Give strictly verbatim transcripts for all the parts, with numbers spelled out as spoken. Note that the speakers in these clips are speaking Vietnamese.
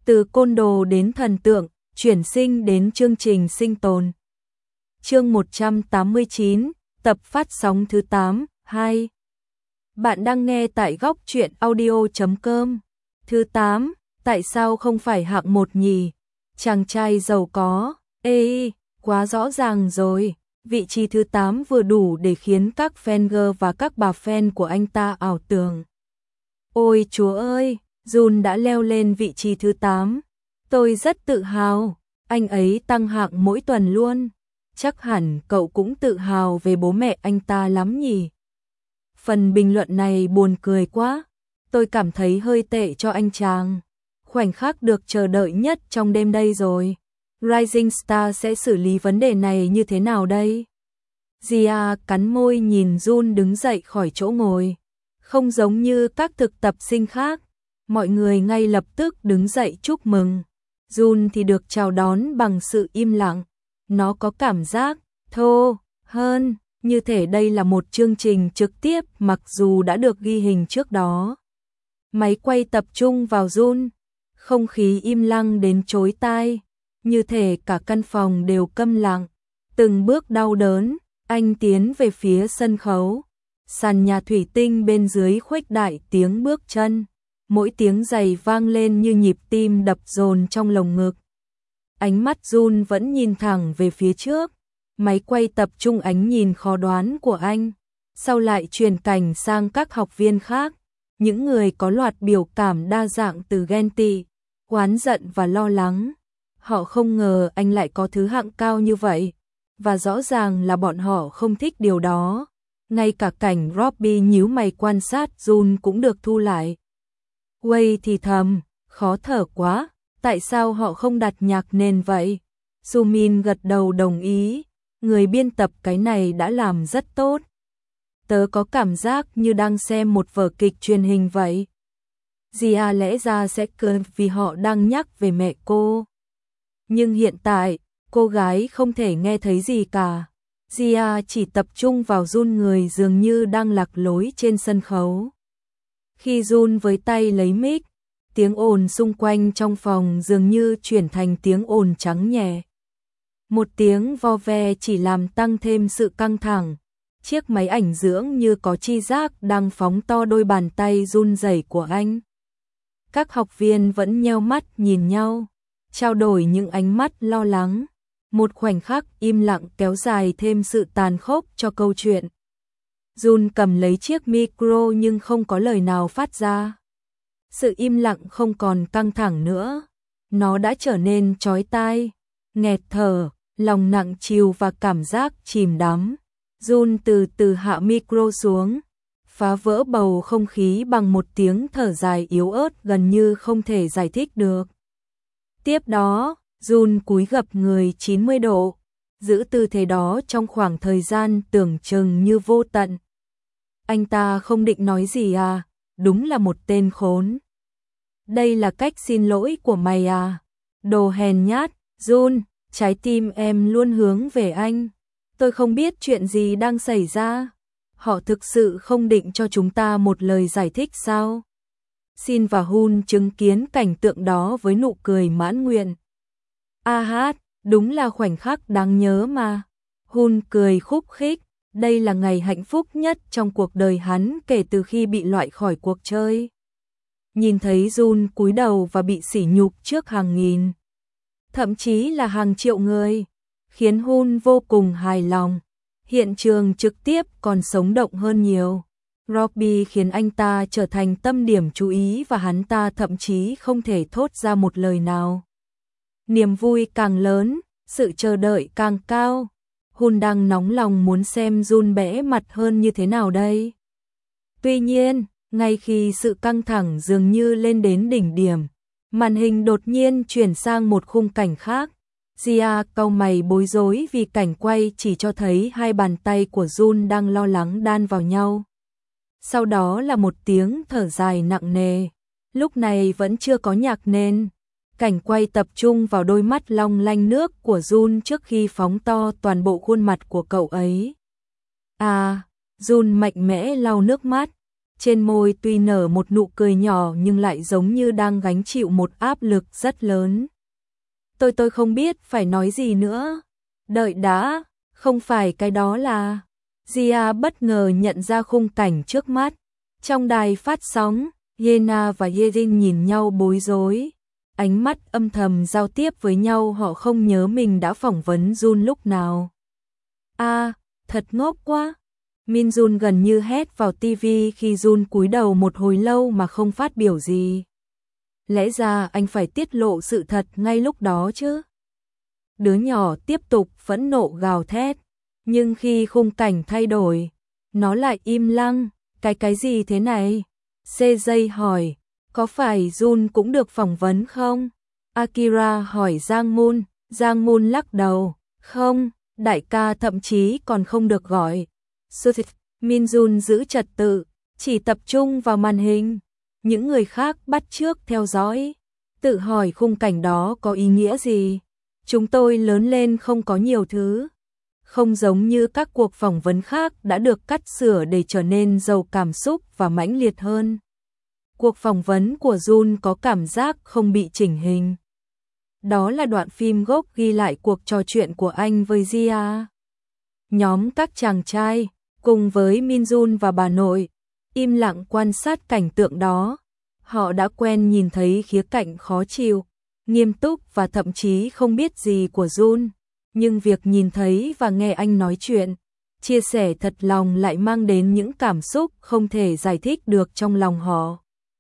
Từ côn đồ đến thần tượng, chuyển sinh đến chương trình sinh tồn. Chương một trăm tám mươi chín, tập phát sóng thứ tám, hai. Bạn đang nghe tại góc truyện audio chấm com. Thứ tám, tại sao không phải hạng một nhỉ? Chàng trai giàu có, ê, quá rõ ràng rồi. Vị trí thứ tám vừa đủ để khiến các fan girl và các bà fan của anh ta ảo tưởng. Ôi chúa ơi, Jun đã leo lên vị trí thứ tám. Tôi rất tự hào, anh ấy tăng hạng mỗi tuần luôn. Chắc hẳn cậu cũng tự hào về bố mẹ anh ta lắm nhỉ? Phần bình luận này buồn cười quá. Tôi cảm thấy hơi tệ cho anh chàng. Khoảnh khắc được chờ đợi nhất trong đêm đây rồi. Rising Star sẽ xử lý vấn đề này như thế nào đây? Gia cắn môi nhìn Jun đứng dậy khỏi chỗ ngồi. Không giống như các thực tập sinh khác, mọi người ngay lập tức đứng dậy chúc mừng. Jun thì được chào đón bằng sự im lặng. Nó có cảm giác thô hơn, như thể đây là một chương trình trực tiếp mặc dù đã được ghi hình trước đó. Máy quay tập trung vào Jun, không khí im lặng đến chói tai, như thể cả căn phòng đều câm lặng. Từng bước đau đớn, anh tiến về phía sân khấu. Sàn nhà thủy tinh bên dưới khuếch đại tiếng bước chân, mỗi tiếng giày vang lên như nhịp tim đập dồn trong lồng ngực. Ánh mắt Jun vẫn nhìn thẳng về phía trước, máy quay tập trung ánh nhìn khó đoán của anh, sau lại truyền cảnh sang các học viên khác, những người có loạt biểu cảm đa dạng từ ghen tị, oán giận và lo lắng. Họ không ngờ anh lại có thứ hạng cao như vậy, và rõ ràng là bọn họ không thích điều đó. Ngay cả cảnh Robbie nhíu mày quan sát Jun cũng được thu lại. Wei thì thầm, khó thở quá, tại sao họ không đặt nhạc nền vậy? Sumin gật đầu đồng ý, người biên tập cái này đã làm rất tốt. Tớ có cảm giác như đang xem một vở kịch truyền hình vậy. Gia lẽ ra sẽ cười vì họ đang nhắc về mẹ cô. Nhưng hiện tại, cô gái không thể nghe thấy gì cả. Gia chỉ tập trung vào Jun người dường như đang lạc lối trên sân khấu. Khi Jun với tay lấy mic, tiếng ồn xung quanh trong phòng dường như chuyển thành tiếng ồn trắng nhẹ. Một tiếng vo ve chỉ làm tăng thêm sự căng thẳng. Chiếc máy ảnh dưỡng như có tri giác đang phóng to đôi bàn tay run rẩy của anh. Các học viên vẫn nheo mắt nhìn nhau, trao đổi những ánh mắt lo lắng. Một khoảnh khắc im lặng kéo dài thêm sự tàn khốc cho câu chuyện. Jun cầm lấy chiếc micro nhưng không có lời nào phát ra. Sự im lặng không còn căng thẳng nữa. Nó đã trở nên chói tai, nghẹt thở, lòng nặng trĩu và cảm giác chìm đắm. Jun từ từ hạ micro xuống, phá vỡ bầu không khí bằng một tiếng thở dài yếu ớt gần như không thể giải thích được. Tiếp đó, Jun cúi gập người chín mươi độ, giữ tư thế đó trong khoảng thời gian tưởng chừng như vô tận. Anh ta không định nói gì à, đúng là một tên khốn. Đây là cách xin lỗi của mày à? Đồ hèn nhát, Jun, trái tim em luôn hướng về anh. Tôi không biết chuyện gì đang xảy ra. Họ thực sự không định cho chúng ta một lời giải thích sao? Sin và Hun chứng kiến cảnh tượng đó với nụ cười mãn nguyện. A hát, đúng là khoảnh khắc đáng nhớ mà. Hun cười khúc khích, đây là ngày hạnh phúc nhất trong cuộc đời hắn kể từ khi bị loại khỏi cuộc chơi. Nhìn thấy Jun cúi đầu và bị sỉ nhục trước hàng nghìn, thậm chí là hàng triệu người, khiến Hun vô cùng hài lòng. Hiện trường trực tiếp còn sống động hơn nhiều. Robbie khiến anh ta trở thành tâm điểm chú ý và hắn ta thậm chí không thể thốt ra một lời nào. Niềm vui càng lớn, sự chờ đợi càng cao. Hun đang nóng lòng muốn xem Jun bẽ mặt hơn như thế nào đây. Tuy nhiên, ngay khi sự căng thẳng dường như lên đến đỉnh điểm, màn hình đột nhiên chuyển sang một khung cảnh khác. Gia cau mày bối rối vì cảnh quay chỉ cho thấy hai bàn tay của Jun đang lo lắng đan vào nhau. Sau đó là một tiếng thở dài nặng nề. Lúc này vẫn chưa có nhạc nền. Cảnh quay tập trung vào đôi mắt long lanh nước của Jun trước khi phóng to toàn bộ khuôn mặt của cậu ấy. À, Jun mạnh mẽ lau nước mắt. trên môi tuy nở một nụ cười nhỏ nhưng lại giống như đang gánh chịu một áp lực rất lớn. Tôi tôi không biết phải nói gì nữa. Đợi đã, không phải cái đó là... Gia bất ngờ nhận ra khung cảnh trước mắt. Trong đài phát sóng, Yena và Yerin nhìn nhau bối rối. Ánh mắt âm thầm giao tiếp với nhau, họ không nhớ mình đã phỏng vấn Jun lúc nào. A, à, thật ngốc quá. Min Jun gần như hét vào tivi khi Jun cúi đầu một hồi lâu mà không phát biểu gì. Lẽ ra anh phải tiết lộ sự thật ngay lúc đó chứ. Đứa nhỏ tiếp tục phẫn nộ gào thét, nhưng khi khung cảnh thay đổi, nó lại im lặng. Cái cái gì thế này? xê gi hỏi, có phải Jun cũng được phỏng vấn không? Akira hỏi Giang Moon, Giang Moon lắc đầu, không, đại ca thậm chí còn không được gọi. Min Jun giữ trật tự, chỉ tập trung vào màn hình. Những người khác bắt chước theo dõi, tự hỏi khung cảnh đó có ý nghĩa gì. Chúng tôi lớn lên không có nhiều thứ. Không giống như các cuộc phỏng vấn khác đã được cắt sửa để trở nên giàu cảm xúc và mãnh liệt hơn. Cuộc phỏng vấn của Jun có cảm giác không bị chỉnh hình. Đó là đoạn phim gốc ghi lại cuộc trò chuyện của anh với Gia. Nhóm các chàng trai, cùng với Min Jun và bà nội, im lặng quan sát cảnh tượng đó. Họ đã quen nhìn thấy khía cạnh khó chịu, nghiêm túc và thậm chí không biết gì của Jun. Nhưng việc nhìn thấy và nghe anh nói chuyện, chia sẻ thật lòng lại mang đến những cảm xúc không thể giải thích được trong lòng họ.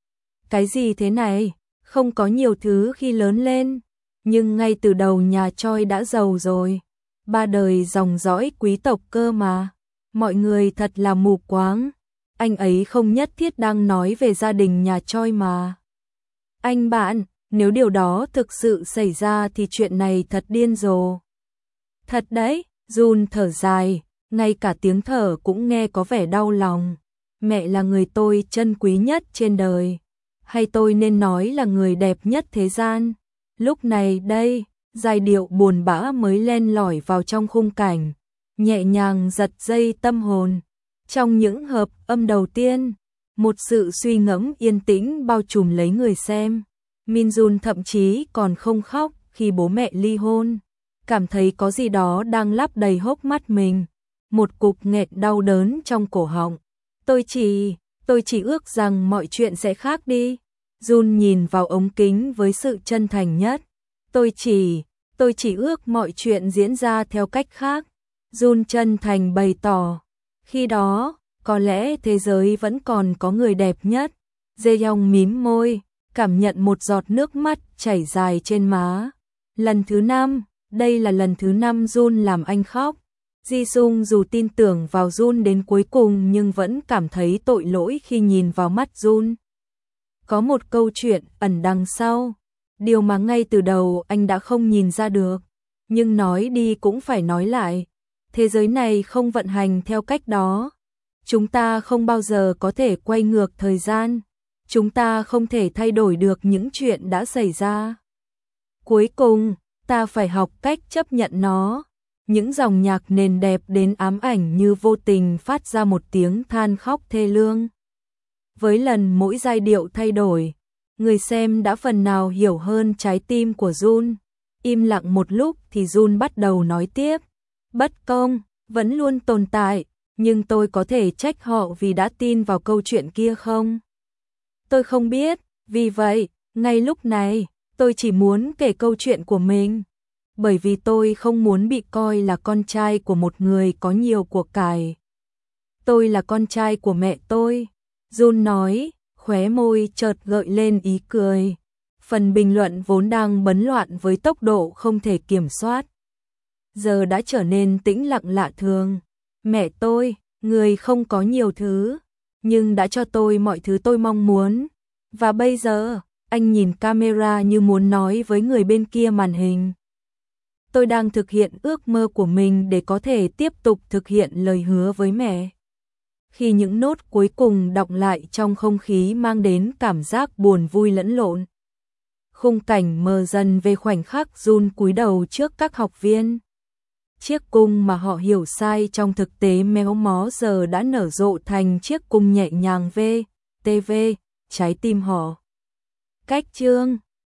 Cái gì thế này? Không có nhiều thứ khi lớn lên, nhưng ngay từ đầu nhà Choi đã giàu rồi. Ba đời dòng dõi quý tộc cơ mà. Mọi người thật là mù quáng. Anh ấy không nhất thiết đang nói về gia đình nhà Choi mà. Anh bạn, nếu điều đó thực sự xảy ra thì chuyện này thật điên rồ. Thật đấy, Jun thở dài, ngay cả tiếng thở cũng nghe có vẻ đau lòng. Mẹ là người tôi trân quý nhất trên đời. Hay tôi nên nói là người đẹp nhất thế gian. Lúc này đây, giai điệu buồn bã mới len lỏi vào trong khung cảnh, nhẹ nhàng giật dây tâm hồn. Trong những hợp âm đầu tiên, một sự suy ngẫm yên tĩnh bao trùm lấy người xem. Min Jun thậm chí còn không khóc khi bố mẹ ly hôn, cảm thấy có gì đó đang lấp đầy hốc mắt mình, một cục nghẹn đau đớn trong cổ họng. Tôi chỉ, tôi chỉ ước rằng mọi chuyện sẽ khác đi. Jun nhìn vào ống kính với sự chân thành nhất. Tôi chỉ, tôi chỉ ước mọi chuyện diễn ra theo cách khác. Jun chân thành bày tỏ. Khi đó, có lẽ thế giới vẫn còn có người đẹp nhất. Jaehyung mím môi, cảm nhận một giọt nước mắt chảy dài trên má. Lần thứ năm, đây là lần thứ năm Jun làm anh khóc. Jisung dù tin tưởng vào Jun đến cuối cùng nhưng vẫn cảm thấy tội lỗi khi nhìn vào mắt Jun. Có một câu chuyện ẩn đằng sau, điều mà ngay từ đầu anh đã không nhìn ra được. Nhưng nói đi cũng phải nói lại, thế giới này không vận hành theo cách đó. Chúng ta không bao giờ có thể quay ngược thời gian. Chúng ta không thể thay đổi được những chuyện đã xảy ra. Cuối cùng, ta phải học cách chấp nhận nó. Những dòng nhạc nền đẹp đến ám ảnh như vô tình phát ra một tiếng than khóc thê lương. Với lần mỗi giai điệu thay đổi, người xem đã phần nào hiểu hơn trái tim của Jun. Im lặng một lúc thì Jun bắt đầu nói tiếp. Bất công, vẫn luôn tồn tại, nhưng tôi có thể trách họ vì đã tin vào câu chuyện kia không? Tôi không biết, vì vậy, ngay lúc này, tôi chỉ muốn kể câu chuyện của mình. Bởi vì tôi không muốn bị coi là con trai của một người có nhiều của cải. Tôi là con trai của mẹ tôi. Jun nói, khóe môi chợt gợi lên ý cười. Phần bình luận vốn đang bấn loạn với tốc độ không thể kiểm soát, giờ đã trở nên tĩnh lặng lạ thường. Mẹ tôi, người không có nhiều thứ, nhưng đã cho tôi mọi thứ tôi mong muốn. Và bây giờ, anh nhìn camera như muốn nói với người bên kia màn hình. Tôi đang thực hiện ước mơ của mình để có thể tiếp tục thực hiện lời hứa với mẹ. Khi những nốt cuối cùng đọng lại trong không khí mang đến cảm giác buồn vui lẫn lộn. Khung cảnh mờ dần về khoảnh khắc Jun cúi đầu trước các học viên. Chiếc cung mà họ hiểu sai trong thực tế méo mó giờ đã nở rộ thành chiếc cung nhẹ nhàng v, tê vê, trái tim họ. Cách chương